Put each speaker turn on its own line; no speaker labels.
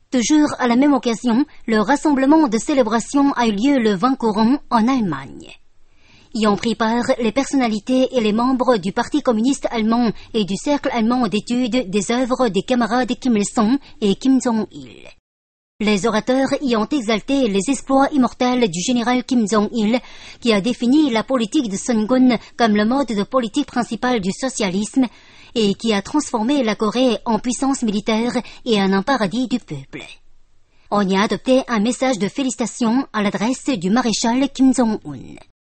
Toujours à la même occasion, le rassemblement de célébration a eu lieu le 20 courant en Allemagne. Y ont pris part les personnalités et les membres du Parti communiste allemand et du Cercle allemand d'études des œuvres des camarades Kim Il-sung et Kim Jong-il. Les orateurs y ont exalté les exploits immortels du général Kim Jong-il, qui a défini la politique de Sungun comme le mode de politique principal du socialisme et qui a transformé la Corée en puissance militaire et en un paradis du peuple. On y a adopté un message de félicitations à l'adresse du maréchal Kim Jong-un.